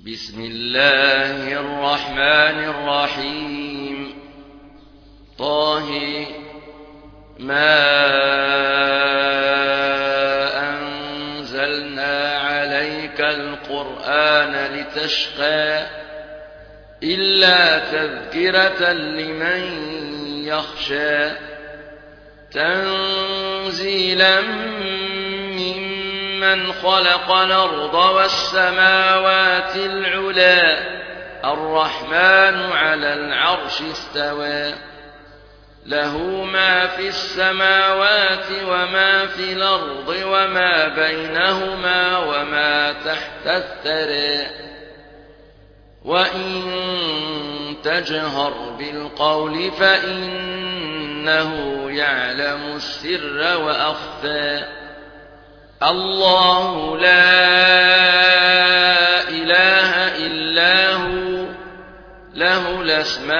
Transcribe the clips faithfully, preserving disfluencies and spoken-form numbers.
بسم الله الرحمن الرحيم. طه ما أنزلنا عليك القرآن لتشقى إلا تذكرة لمن يخشى تنزيلا ممن خلق الأرض والسماوات العلى الرحمن على العرش استوى له ما في السماوات وما في الأرض وما بينهما وما تحت الثرى وإن تجهر بالقول فإنه يعلم السر وأخفى الله لا إله إلا هو له الأسماء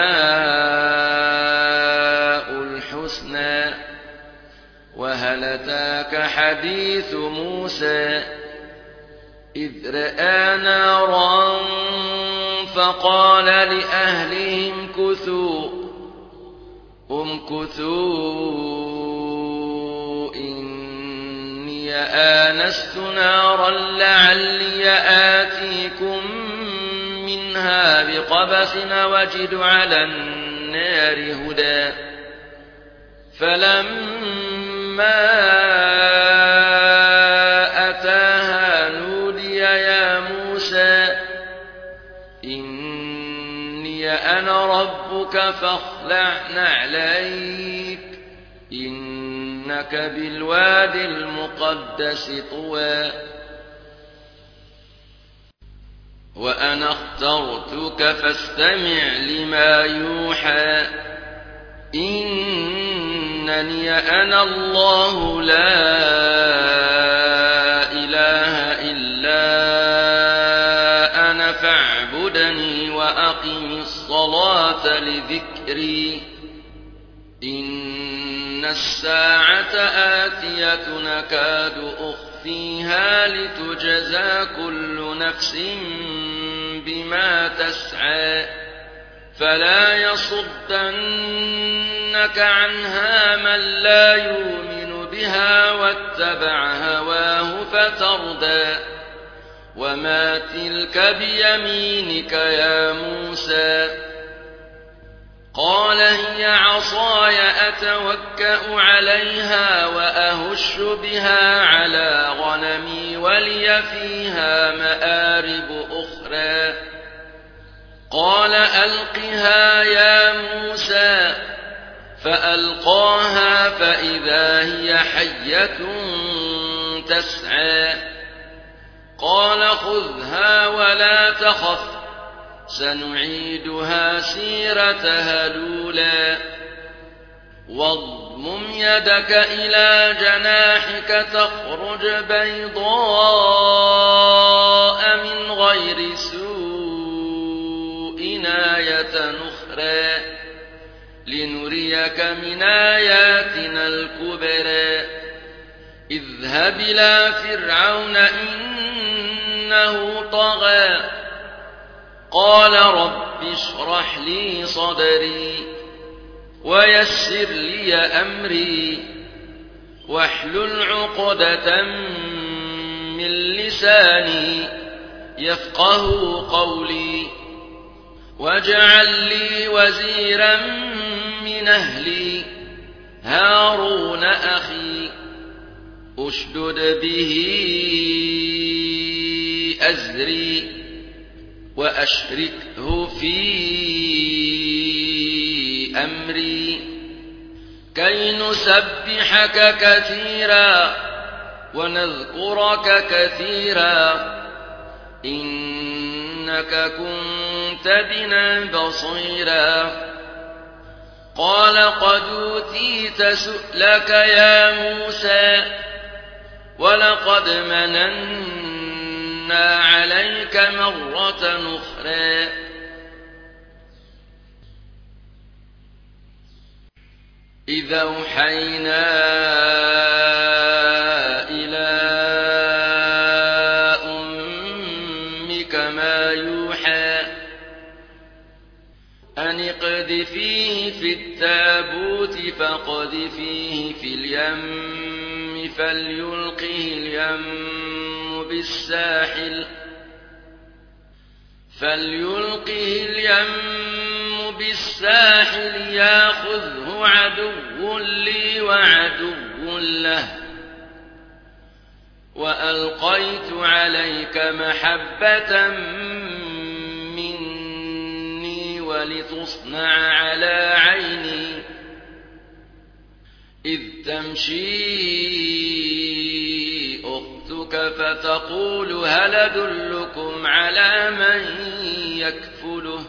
الحسنى وهل أتاك حديث موسى إذ رأى نارا فقال لأهلهم كثوا امكثوا إني آنست نارا لعلي آتيكم منها بقبس وجد على النار هدى فلما أتاها نودي يا موسى إني أنا ربك فاخلع نعليك إنك بالواد المقدس طوى وأنا اخترتك فاستمع لما يوحى إنني أنا الله لا إله إلا أنا فاعبدني وأقم الصلاة لذكري إن الساعة آتية نكاد أخفيها لتجزى كل نفس بما تسعى فلا يصدنك عنها من لا يؤمن بها واتبع هواه فتردى وما تلك بيمينك يا موسى قال هي عصاي أتوكأ عليها وأهش بها على غنمي ولي فيها مآرب أخرى قال ألقها يا موسى فألقاها فإذا هي حية تسعى قال خذها ولا تخف سنعيدها سيرتها الأولى واضمم يدك إلى جناحك تخرج بيضاء من غير سوء آية أخرى لنريك من آياتنا الكبرى اذهب إلى فرعون إنه طغى قال رب اشرح لي صدري ويسر لي أمري واحلل عقدة من لساني يفقه قولي واجعل لي وزيرا من أهلي هارون أخي أشدد به أزري وأشركه في أمري كي نسبحك كثيرا ونذكرك كثيرا إنك كنت بنا بصيرا قال قد أوتيت سؤلك يا موسى ولقد مننا عليك مرة أخرى إذا أوحينا إلى أمك ما ما يوحى أن اقذفيه في التابوت فاقذفيه في اليم فليلقه اليم بالساحل فليلقه اليم بالساحل ياخذه عدو لي وعدو له وألقيت عليك محبة مني ولتصنع على عيني إذ تمشي أختك فتقول هل أدلكم على من يكفله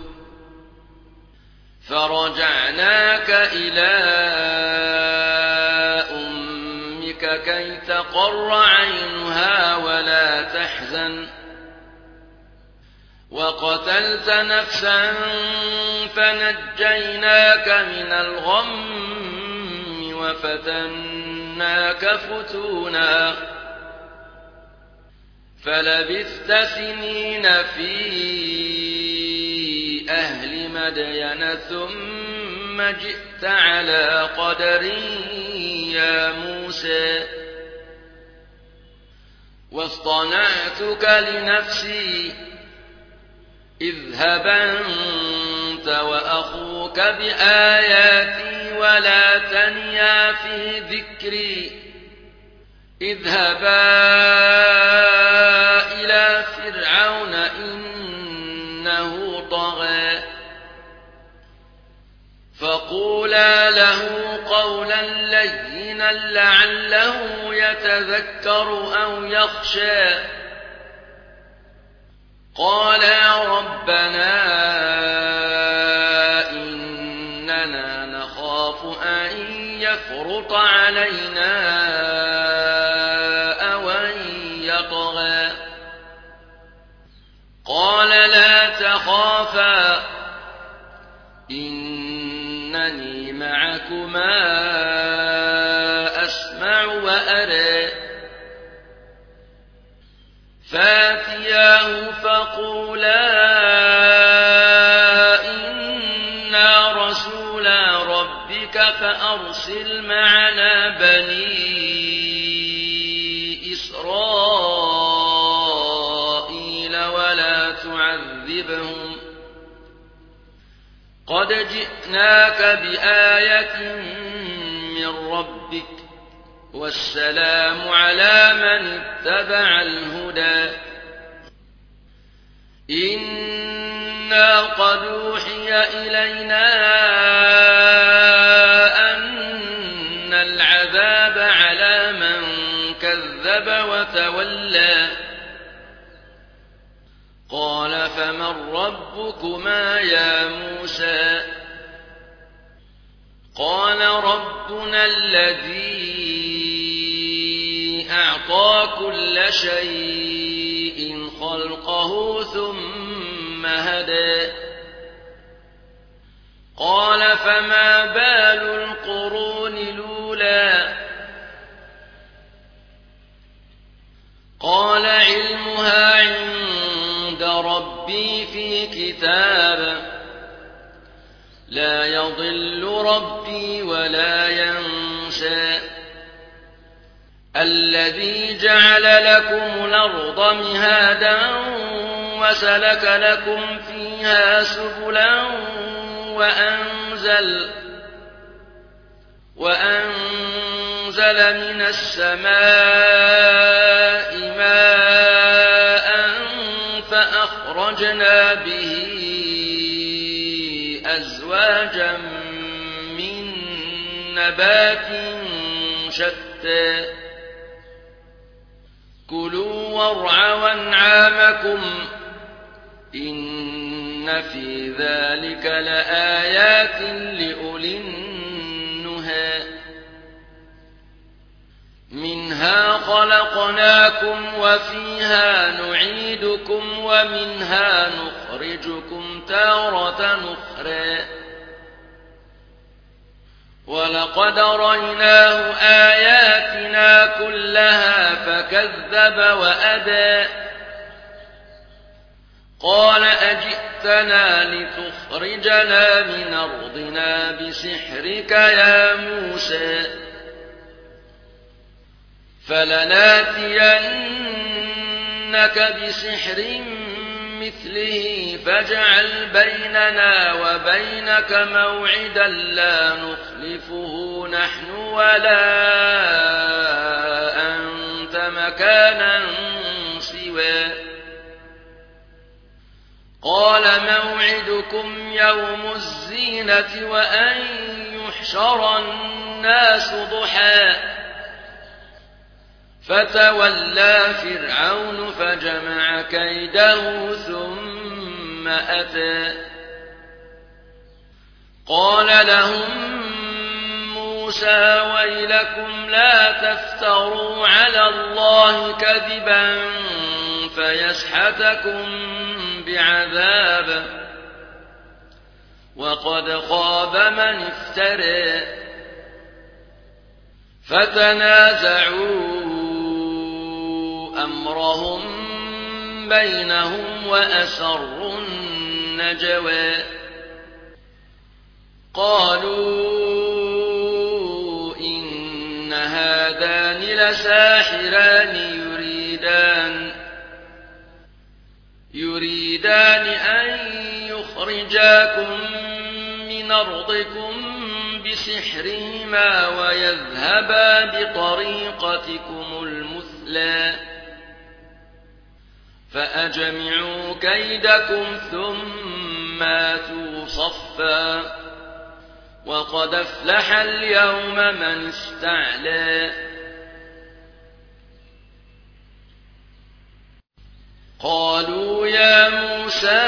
فرجعناك إلى أمك كي تقر عينها ولا تحزن وقتلت نفسا فنجيناك من الغم وفتناك فتونا فلبثت سنين في أهل مدين ثم جئت على قدر يا موسى واصطنعتك لنفسي اذهب أنت وأخوك بآياتي ولا تنيا في ذكري اذهبا إلى فرعون إنه طغى فقولا له قولا لينا لعله يتذكر أو يخشى قالا ربنا إننا نخاف أن يفرط علينا أو أن يطغى قال لا تخافا إنني معكما أسمع وأرى فاتياه فقولا إنا رسولا ربك فأرسل معنا بني إسرائيل ولا تعذبهم قد جئناك بآية من ربك والسلام على من اتبع الهدى إنا قد أوحي إلينا أن العذاب على من كذب وتولى قال فمن ربكما يا موسى قال ربنا الذي أعطى كل شيء خلقه ثم هدى قال فما بال القرون الأولى قال علمها عند ربي في كتاب لا يضل ربي ولا ينسى الذي جعل لكم الأرض مهادا وسلك لكم فيها سبلا وأنزل وأنزل من السماء ماء فأخرجنا به أزواجا من نبات شتى كلوا وارعوا أنعامكم إن في ذلك لآيات لأولي النهى منها خلقناكم وفيها نعيدكم ومنها نخرجكم تارة أخرى ولقد رأيناه آياتنا كلها فكذب وأبى قال أجئتنا لتخرجنا من أرضنا بسحرك يا موسى فلناتينك بسحر مثله فاجعل بيننا وبينك موعدا لا نخلفه نحن ولا أنت مكانا سوى قال موعدكم يوم الزينة وأن يحشر الناس ضحى فتولى فرعون فجمع كيده ثم أتى قال لهم موسى ويلكم لا تفتروا على الله كذبا فيسحتكم بعذاب وقد خاب من افترى فتنازعوا أمرهم بينهم وأسروا النجوى قالوا إن هذان لساحران يريدان يريدان أن يخرجاكم من أرضكم بسحرهما ويذهبا بطريقتكم المثلى فأجمعوا كيدكم ثم آتوا صفا وقد أفلح اليوم من استعلى قالوا يا موسى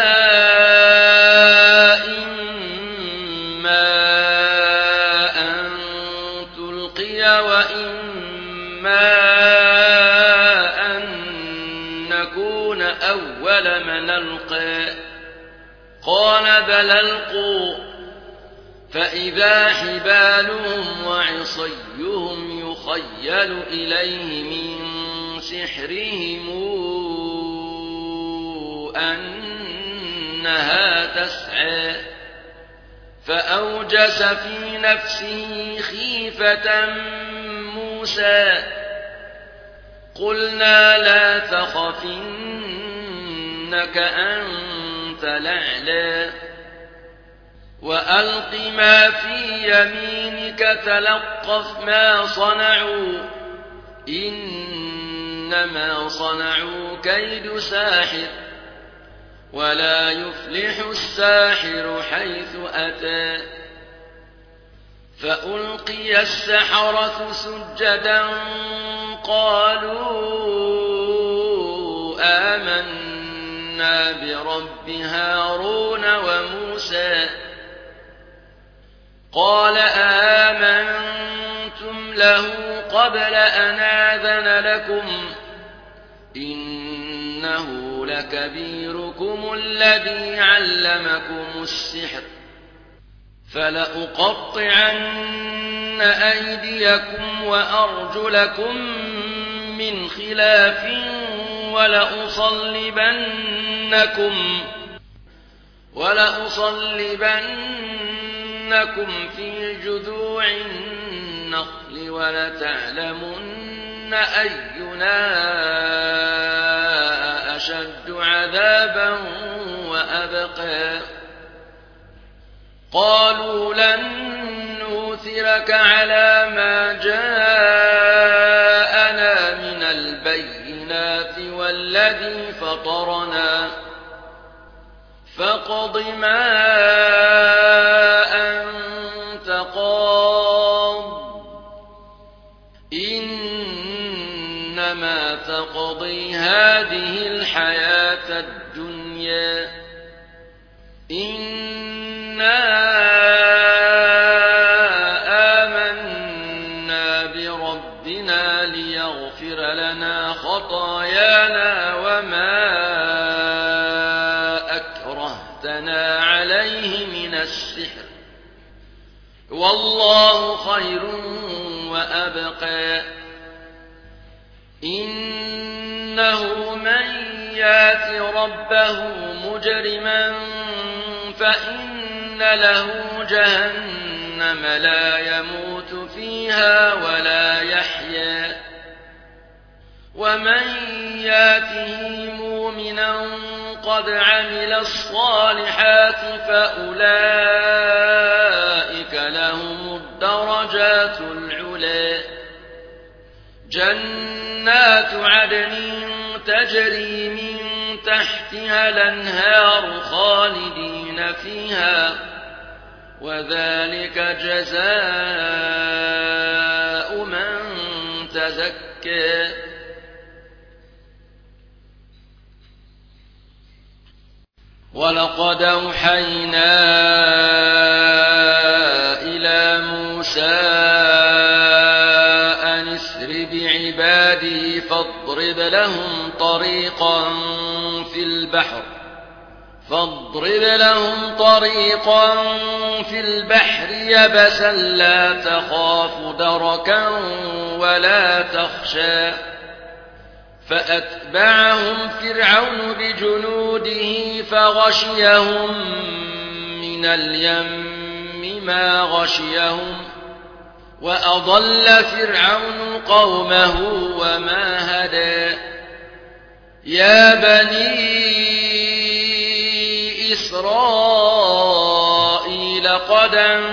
إما أن تلقي وإما أن نكون أول من ألقى قال بل ألقوا فإذا حبالهم وعصيهم يخيل إليه من سحرهم أنها تسعى فأوجس في نفسه خيفة موسى قلنا لا تخف إنك أنت الأعلى وألق ما في يمينك تلقف ما صنعوا إنما صنعوا كيد ساحر ولا يفلح الساحر حيث أتى فألقي السحرة سجدا قالوا آمنا برب هارون وموسى قال آمنتم له قبل أن آذن لكم إنه لكبيركم الذي علمكم السحر فلأقطعن أيديكم وأرجلكم من خلاف ولأصلبنكم ولأصلبنكم في جذوع النخل ولتعلمن أينا أشد عذابا وأبقى قالوا لن نؤثرك على ما جاءنا من البينات والذي فطرنا فاقض ما أنت قاض إنما تقضي هذه الحياة الدنيا إنا آمنا بربنا ليغفر لنا خطايانا وما أكرهتنا عليه من السحر والله خير وأبقى إنه من يات ربه مجرما فإن له جهنم لا يموت فيها ولا يحيا ومن ياته مؤمنا قد عمل الصالحات فأولئك لهم الدرجات العلى جنات عدن تجري من تحتها الأنهار خالدين فيها وذلك جزاء من تزكى ولقد أوحينا إلى موسى أن اسر بعبادي فاضرب لهم طريقا في البحر فاضرب لهم طريقا في البحر يبسا لا تخاف دركا ولا تخشى فأتبعهم فرعون بجنوده فغشيهم من اليم ما غشيهم وأضل فرعون قومه وما هدى يا بني إسرائيل قد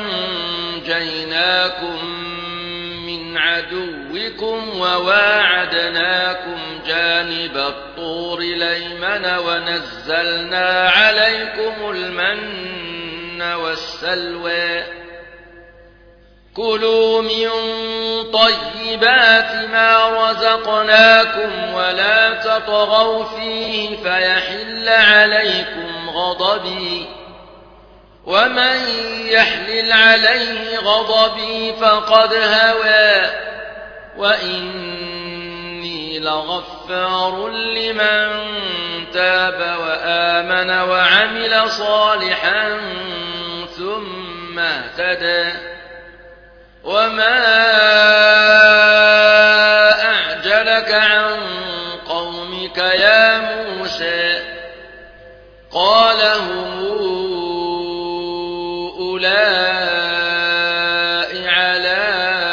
أنجيناكم من عدوكم وواعدناكم جانب الطور الأيمن ونزلنا عليكم المن والسلوى كلوا من طيبات ما رزقناكم ولا تطغوا فيه فيحل عليكم غضبي ومن يحلل عليه غضبي فقد هوى وإني لغفار لمن تاب وآمن وعمل صالحا ثم اهتدى وما أعجلك عن قومك يا موسى قال هم أولئك على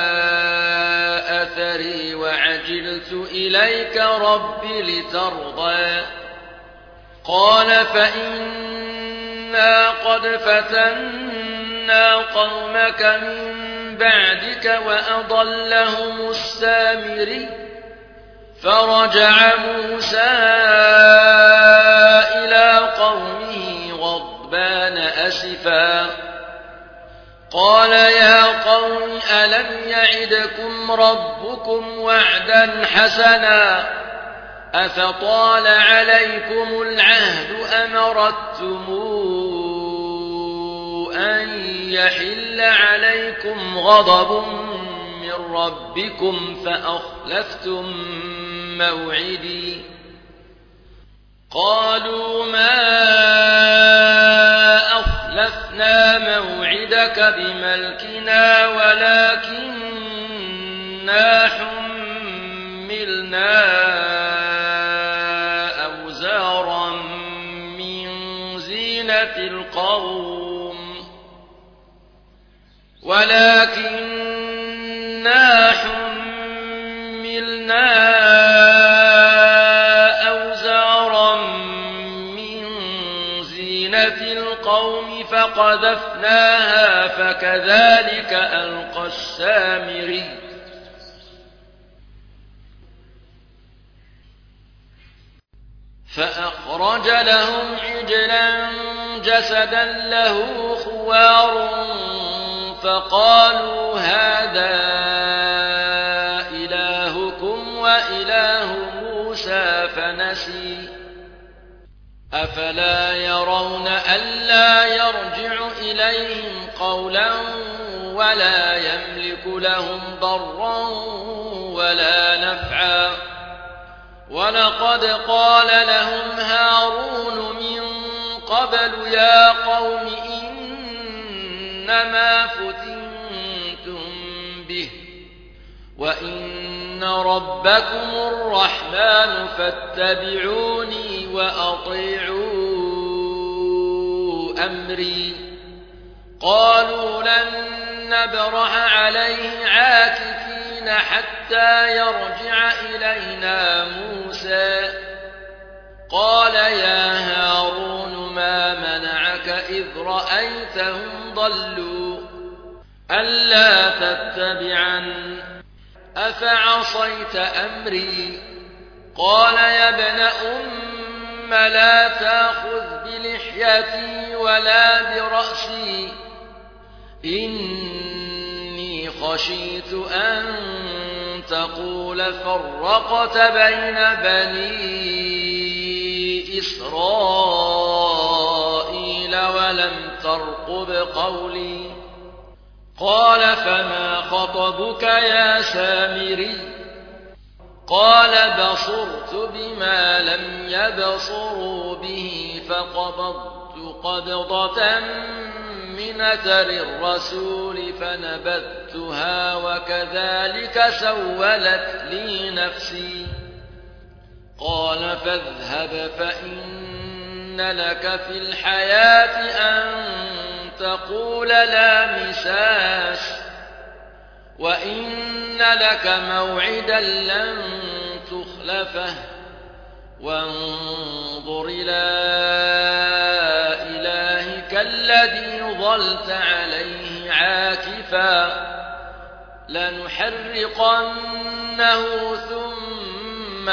أثري وعجلت إليك رب لترضى قال فإنا قد فتنا قومك من بعدك وأضلهم السامري فرجع موسى إلى قومه غضبان أسفا قال يا قوم ألم يعدكم ربكم وعدا حسنا أفطال عليكم العهد أم أردتم أن يحل عليكم غضب من ربكم فأخلفتم موعدي قالوا ما أخلفنا موعدك بملكنا ولكننا حملنا أوزارا من زينة القوم ولكننا حملنا أوزارا من زينة القوم فقذفناها فكذلك ألقى السامري فأخرج لهم عجلا جسدا له خوار فقالوا هذا إلهكم وإله موسى فنسي أفلا يرون ألا يرجع إليهم قولا ولا يملك لهم ضرا ولا نفعا ولقد قال لهم هارون من قبل يا قوم إنما فتنتم به وإن ربكم الرحمن فاتبعوني وأطيعوا أمري قالوا لن نبرح عليه عاكفين حتى يرجع إلينا موسى قال يا هارون ما منعك إذ رأيتهم ضلوا ألا تتبعن أفعصيت أمري قال يا ابن أم لا تأخذ بلحيتي ولا برأسي إني خشيت أن تقول فرقت بين بني إسرائيل ولم ترقب قولي قال فما خطبك يا سامري قال بصرت بما لم يبصروا به فقبضت قبضة من أثر الرسول فنبذتها وكذلك سولت لي نفسي قال فاذهب فإن لك في الحياة أن تقول لا مساس وإن لك موعدا لن تخلفه وانظر إلى إلهك الذي ظلت عليه عاكفا لنحرقنه ثم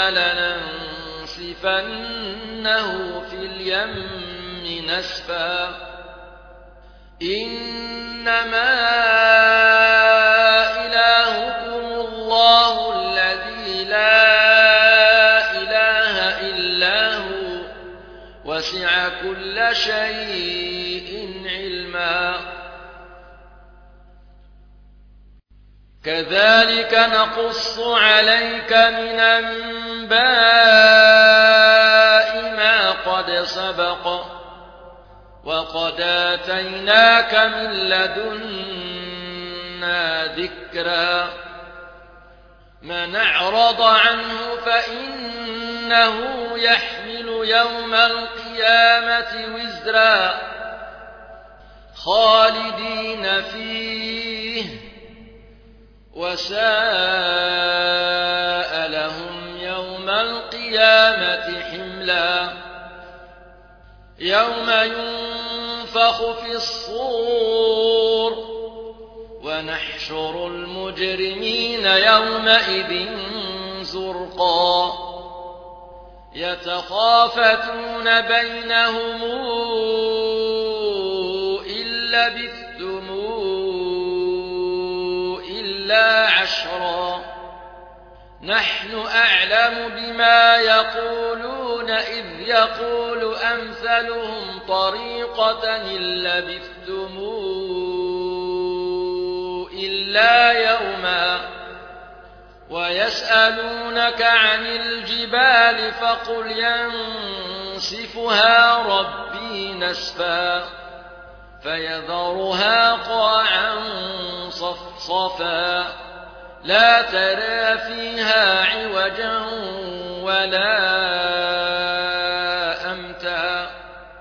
لننسفنه في اليم نسفا إنما إلهكم الله الذي لا إله إلا هو وسع كل شيء علما كذلك نقص عليك من أنباء ما قد سبق وقد آتيناك من لدنا ذكرا من أعرض عنه فإنه يحمل يوم القيامة وزرا خالدين فيه وساء لهم يوم القيامة حملا يوم ينفخ في الصور ونحشر المجرمين يومئذ زرقا يتخافتون بينهم إن لبثتم إلا عشرا نحن أعلم بما يقولون إذ يقول أمثلهم طريقة إن لبثتم إلا يوما ويسألونك عن الجبال فقل ينسفها ربي نسفا فيذرها قاعا صفصفا لا ترى فيها عوجا ولا أمتا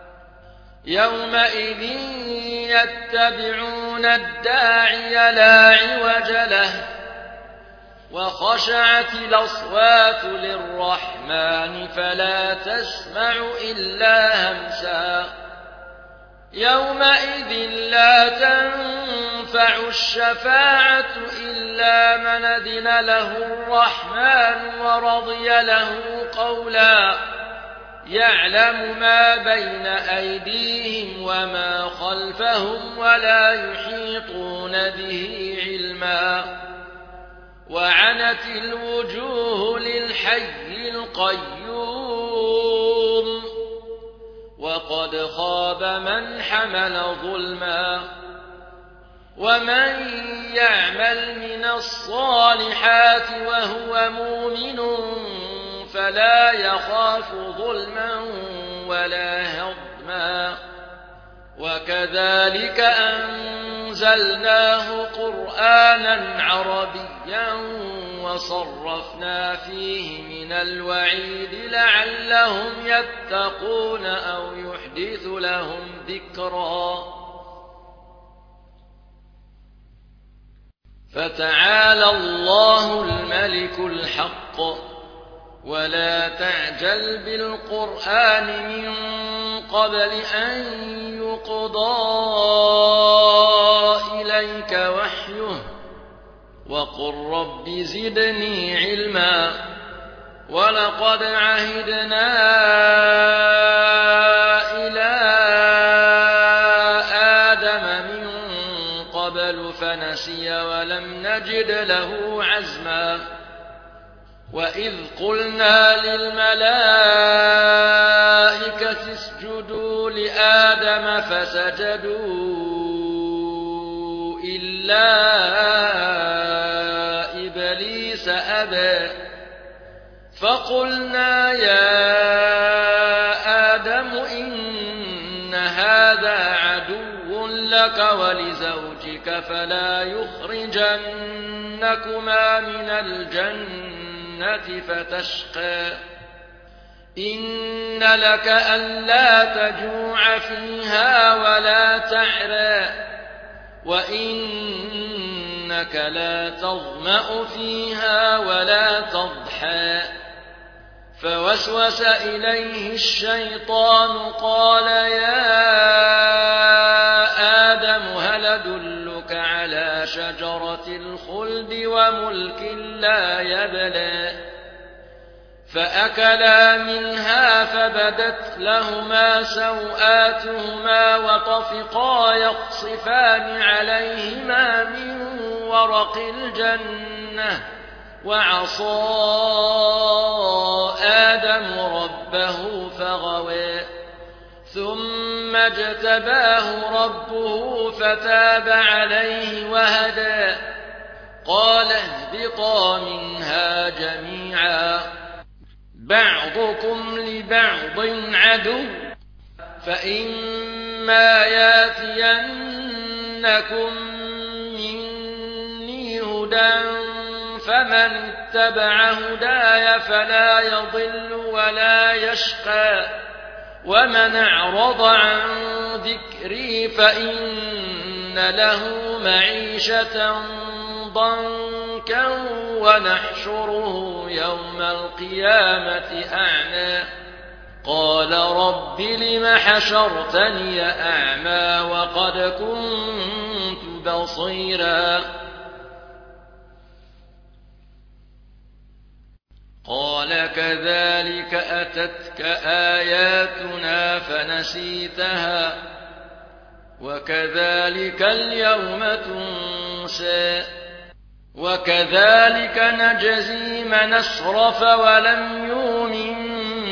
يومئذ يتبعون الداعي لا عوج له وخشعت الأصوات للرحمن فلا تسمع إلا همسا يومئذ لا تنفع الشفاعة إلا من أذن له الرحمن ورضي له قولا يعلم ما بين أيديهم وما خلفهم ولا يحيطون به علما وعنت الوجوه للحي القيوم وقد خاب من حمل ظلما ومن يعمل من الصالحات وهو مؤمن فلا يخاف ظلما ولا هضما وكذلك أنزلناه قرآنا عربيا وصرفنا فيه من الوعيد لعلهم يتقون أو يحدث لهم ذكرا فتعالى الله الملك الحق ولا تعجل بالقرآن من قبل أن يقضى إليك وحيه وقل رب زدني علما ولقد عهدنا إلى آدم من قبل فنسي ولم نجد له عزما وإذ قلنا للملائكة اسجدوا لآدم فسجدوا إلا إبليس أبى فقلنا يا آدم إن هذا عدو لك ولزوجك فلا يخرجنكما من الجنة فتشقى إن لك ألا تجوع فيها ولا تعرى وإنك لا تظمأ فيها ولا تضحى فوسوس إليه الشيطان قال يا آدم هل أدلك على شجرة الخلد وملك لا يبلى فأكلا منها فبدت لهما سوآتهما وطفقا يخصفان عليهما من ورق الجنة وعصى آدم ربه فغوى ثم اجتباه ربه فتاب عليه وهدى قال اهبطا منها جميعا بعضكم لبعض عدو فإما ياتينكم مني هدى فمن اتبع هداي فلا يضل ولا يشقى ومن أعرض عن ذكري فإن له معيشة ضنكا ونحشره يوم القيامة أعمى قال رب لم حشرتني أعمى وقد كنت بصيرا قال كذلك أتتك آياتنا فنسيتها وكذلك اليوم تنسى وكذلك نجزي من أسرف ولم يؤمن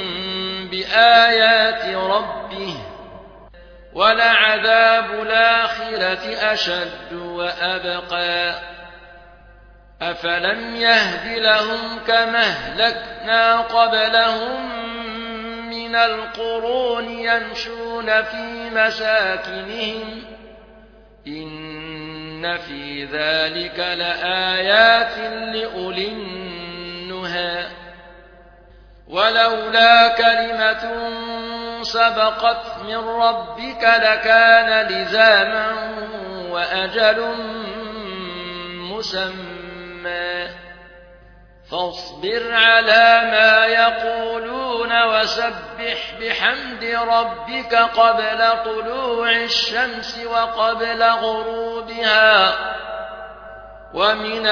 بآيات ربه ولعذاب الآخرة أشد وأبقى أفلم يهد لهم كما أهلكنا قبلهم من القرون يمشون في مساكنهم إن في ذلك لآيات لأولي النهى ولولا كلمة سبقت من ربك لكان لزاما وأجل مسمى فاصبر على ما يقولون وسبح بحمد ربك قبل طلوع الشمس وقبل غروبها ومن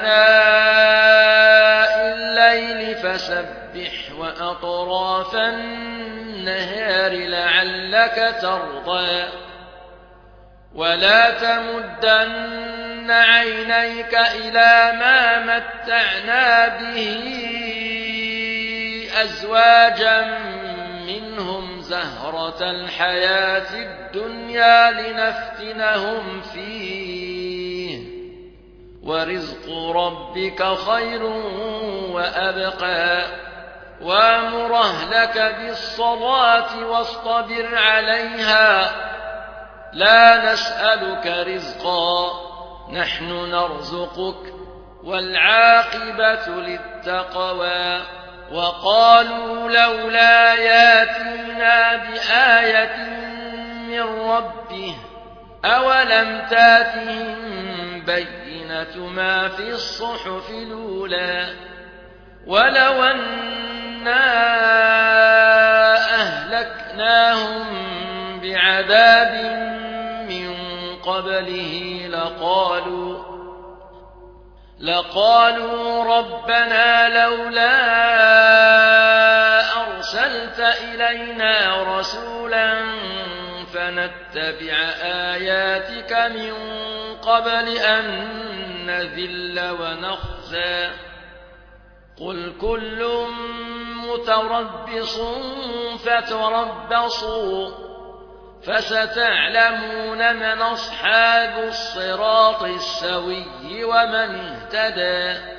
آناء الليل فسبح وأطراف النهار لعلك ترضى ولا تمدن عينيك إلى ما متعنا به أزواجا منهم زهرة الحياة الدنيا لنفتنهم فيه ورزق ربك خير وأبقى وامر أهلك بالصلاة واصطبر عليها لا نسألك رزقا نحن نرزقك والعاقبة للتقوى وقالوا لولا ياتينا بآية من ربه أولم تاتهم بينة ما في الصحف الأولى ولو أنا أهلكناهم بعذاب من قبله لقالوا لقالوا ربنا لولا أرسلت إلينا رسولا فنتبع آياتك من قبل أن نذل ونخزى قل كل متربص فتربصوا فستعلمون من أصحاب الصراط السوي ومن اهتدى